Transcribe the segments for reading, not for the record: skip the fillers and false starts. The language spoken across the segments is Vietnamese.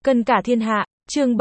Cân cả thiên hạ, chương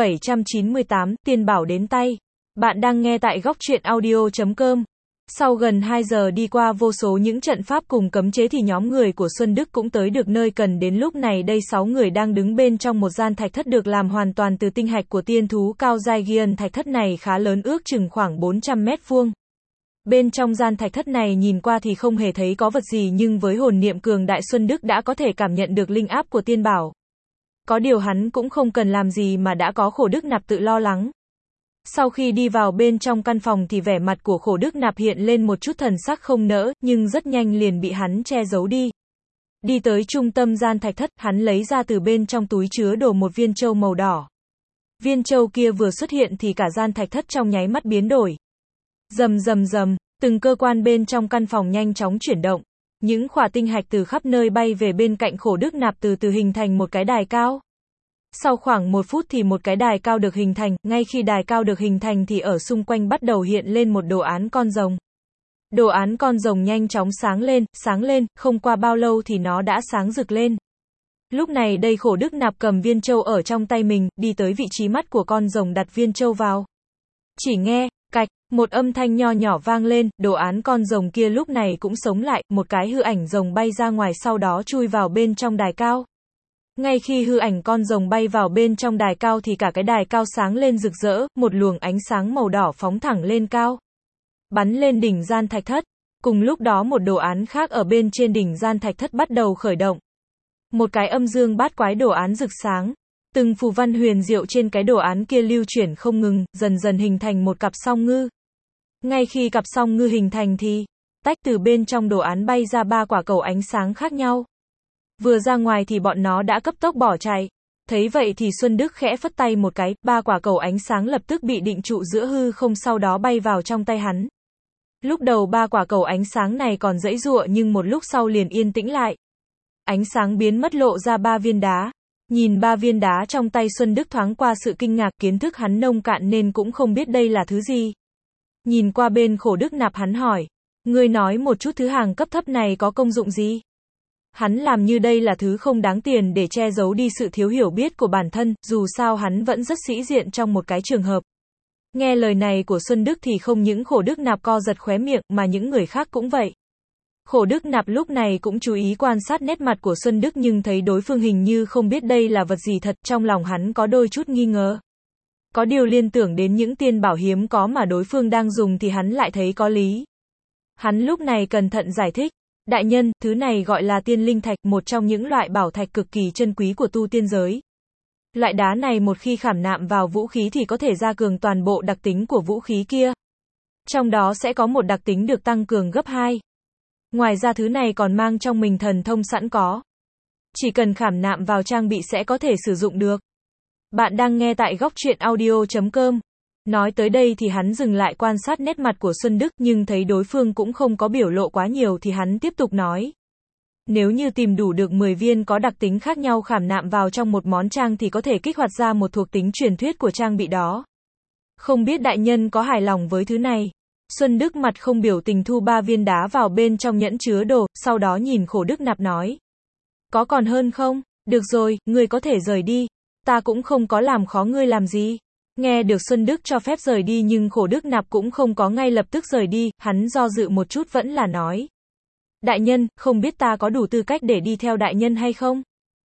798, tiền bảo đến tay. Bạn đang nghe tại góc truyện audio.com. Sau gần 2 giờ đi qua vô số những trận pháp cùng cấm chế thì nhóm người của Xuân Đức cũng tới được nơi cần đến. Lúc này đây 6 người đang đứng bên trong một gian thạch thất được làm hoàn toàn từ tinh hạch của tiên thú cao giai Gion. Thạch thất này khá lớn, ước chừng khoảng 400 mét vuông. Bên trong gian thạch thất này nhìn qua thì không hề thấy có vật gì, nhưng với hồn niệm cường đại Xuân Đức đã có thể cảm nhận được linh áp của tiên bảo. Có điều hắn cũng không cần làm gì mà đã có Khổ Đức Nạp tự lo lắng. Sau khi đi vào bên trong căn phòng thì vẻ mặt của Khổ Đức Nạp hiện lên một chút thần sắc không nỡ, nhưng rất nhanh liền bị hắn che giấu đi. Đi tới trung tâm gian thạch thất, hắn lấy ra từ bên trong túi chứa đồ một viên châu màu đỏ. Viên châu kia vừa xuất hiện thì cả gian thạch thất trong nháy mắt biến đổi. Rầm rầm rầm, từng cơ quan bên trong căn phòng nhanh chóng chuyển động. Những khỏa tinh hạch từ khắp nơi bay về bên cạnh Khổ Đức Nạp, từ từ hình thành một cái đài cao. Sau khoảng 1 phút thì một cái đài cao được hình thành, ngay khi đài cao được hình thành thì ở xung quanh bắt đầu hiện lên một đồ án con rồng. Đồ án con rồng nhanh chóng sáng lên, không qua bao lâu thì nó đã sáng rực lên. Lúc này đây Khổ Đức Nạp cầm viên châu ở trong tay mình, đi tới vị trí mắt của con rồng đặt viên châu vào. Chỉ nghe, cạch, một âm thanh nho nhỏ vang lên, đồ án con rồng kia lúc này cũng sống lại, một cái hư ảnh rồng bay ra ngoài sau đó chui vào bên trong đài cao. Ngay khi hư ảnh con rồng bay vào bên trong đài cao thì cả cái đài cao sáng lên rực rỡ, một luồng ánh sáng màu đỏ phóng thẳng lên cao, bắn lên đỉnh gian thạch thất. Cùng lúc đó một đồ án khác ở bên trên đỉnh gian thạch thất bắt đầu khởi động. Một cái âm dương bát quái đồ án rực sáng. Từng phù văn huyền diệu trên cái đồ án kia lưu chuyển không ngừng, dần dần hình thành một cặp song ngư. Ngay khi cặp song ngư hình thành thì, tách từ bên trong đồ án bay ra 3 quả cầu ánh sáng khác nhau. Vừa ra ngoài thì bọn nó đã cấp tốc bỏ chạy. Thấy vậy thì Xuân Đức khẽ phất tay một cái, 3 quả cầu ánh sáng lập tức bị định trụ giữa hư không, sau đó bay vào trong tay hắn. Lúc đầu 3 quả cầu ánh sáng này còn giãy giụa nhưng một lúc sau liền yên tĩnh lại. Ánh sáng biến mất, lộ ra 3 viên đá. Nhìn 3 viên đá trong tay Xuân Đức thoáng qua sự kinh ngạc, kiến thức hắn nông cạn nên cũng không biết đây là thứ gì. Nhìn qua bên Khổ Đức Nạp hắn hỏi, ngươi nói một chút thứ hàng cấp thấp này có công dụng gì? Hắn làm như đây là thứ không đáng tiền để che giấu đi sự thiếu hiểu biết của bản thân, dù sao hắn vẫn rất sĩ diện trong một cái trường hợp. Nghe lời này của Xuân Đức thì không những Khổ Đức Nạp co giật khóe miệng mà những người khác cũng vậy. Khổ Đức Nạp lúc này cũng chú ý quan sát nét mặt của Xuân Đức nhưng thấy đối phương hình như không biết đây là vật gì thật, trong lòng hắn có đôi chút nghi ngờ. Có điều liên tưởng đến những tiên bảo hiếm có mà đối phương đang dùng thì hắn lại thấy có lý. Hắn lúc này cẩn thận giải thích, đại nhân, thứ này gọi là tiên linh thạch, một trong những loại bảo thạch cực kỳ chân quý của tu tiên giới. Loại đá này một khi khảm nạm vào vũ khí thì có thể gia cường toàn bộ đặc tính của vũ khí kia. Trong đó sẽ có một đặc tính được tăng cường gấp 2. Ngoài ra thứ này còn mang trong mình thần thông sẵn có. Chỉ cần khảm nạm vào trang bị sẽ có thể sử dụng được. Bạn đang nghe tại góc truyện audio.com. Nói tới đây thì hắn dừng lại quan sát nét mặt của Xuân Đức, nhưng thấy đối phương cũng không có biểu lộ quá nhiều thì hắn tiếp tục nói. Nếu như tìm đủ được 10 viên có đặc tính khác nhau khảm nạm vào trong một món trang thì có thể kích hoạt ra một thuộc tính truyền thuyết của trang bị đó. Không biết đại nhân có hài lòng với thứ này? Xuân Đức mặt không biểu tình thu 3 viên đá vào bên trong nhẫn chứa đồ, sau đó nhìn Khổ Đức Nạp nói. Có còn hơn không? Được rồi, ngươi có thể rời đi. Ta cũng không có làm khó ngươi làm gì. Nghe được Xuân Đức cho phép rời đi nhưng Khổ Đức Nạp cũng không có ngay lập tức rời đi, hắn do dự một chút vẫn là nói. Đại nhân, không biết ta có đủ tư cách để đi theo đại nhân hay không?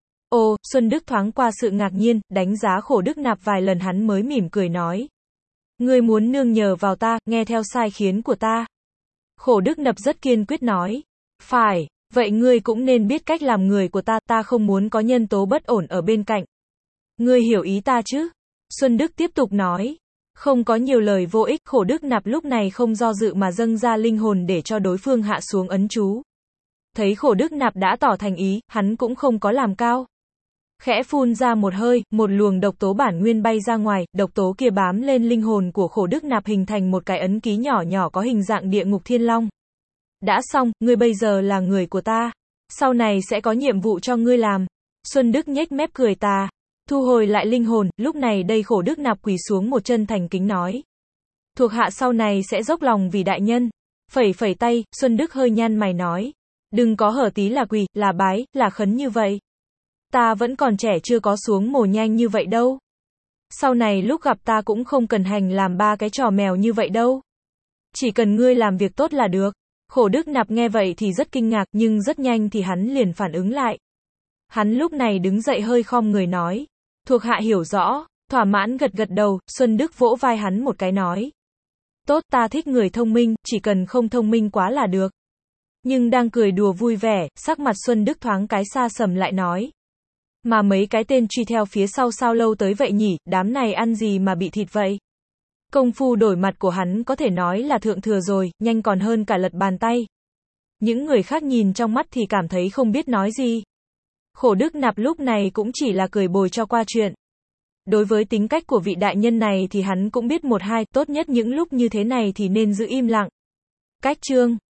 Ồ, Xuân Đức thoáng qua sự ngạc nhiên, đánh giá Khổ Đức Nạp vài lần hắn mới mỉm cười nói. Ngươi muốn nương nhờ vào ta, nghe theo sai khiến của ta. Khổ Đức Nạp rất kiên quyết nói. Phải, vậy ngươi cũng nên biết cách làm người của ta, ta không muốn có nhân tố bất ổn ở bên cạnh. Ngươi hiểu ý ta chứ? Xuân Đức tiếp tục nói. Không có nhiều lời vô ích, Khổ Đức Nạp lúc này không do dự mà dâng ra linh hồn để cho đối phương hạ xuống ấn chú. Thấy Khổ Đức Nạp đã tỏ thành ý, hắn cũng không có làm cao. Khẽ phun ra một hơi, một luồng độc tố bản nguyên bay ra ngoài, độc tố kia bám lên linh hồn của Khổ Đức Nạp hình thành một cái ấn ký nhỏ nhỏ có hình dạng địa ngục thiên long. Đã xong, ngươi bây giờ là người của ta. Sau này sẽ có nhiệm vụ cho ngươi làm. Xuân Đức nhếch mép cười tà. Thu hồi lại linh hồn, lúc này đây Khổ Đức Nạp quỳ xuống một chân thành kính nói. Thuộc hạ sau này sẽ dốc lòng vì đại nhân. Phẩy phẩy tay, Xuân Đức hơi nhăn mày nói. Đừng có hở tí là quỳ, là bái, là khấn như vậy. Ta vẫn còn trẻ chưa có xuống mồ nhanh như vậy đâu. Sau này lúc gặp ta cũng không cần hành làm ba cái trò mèo như vậy đâu. Chỉ cần ngươi làm việc tốt là được. Khổ Đức Nạp nghe vậy thì rất kinh ngạc, nhưng rất nhanh thì hắn liền phản ứng lại. Hắn lúc này đứng dậy hơi khom người nói. Thuộc hạ hiểu rõ, thỏa mãn gật gật đầu, Xuân Đức vỗ vai hắn một cái nói. Tốt, ta thích người thông minh, chỉ cần không thông minh quá là được. Nhưng đang cười đùa vui vẻ, sắc mặt Xuân Đức thoáng cái xa sầm lại nói. Mà mấy cái tên truy theo phía sau sao lâu tới vậy nhỉ, đám này ăn gì mà bị thịt vậy? Công phu đổi mặt của hắn có thể nói là thượng thừa rồi, nhanh còn hơn cả lật bàn tay. Những người khác nhìn trong mắt thì cảm thấy không biết nói gì. Khổ Đức Nạp lúc này cũng chỉ là cười bồi cho qua chuyện. Đối với tính cách của vị đại nhân này thì hắn cũng biết một hai, tốt nhất những lúc như thế này thì nên giữ im lặng. Cách chương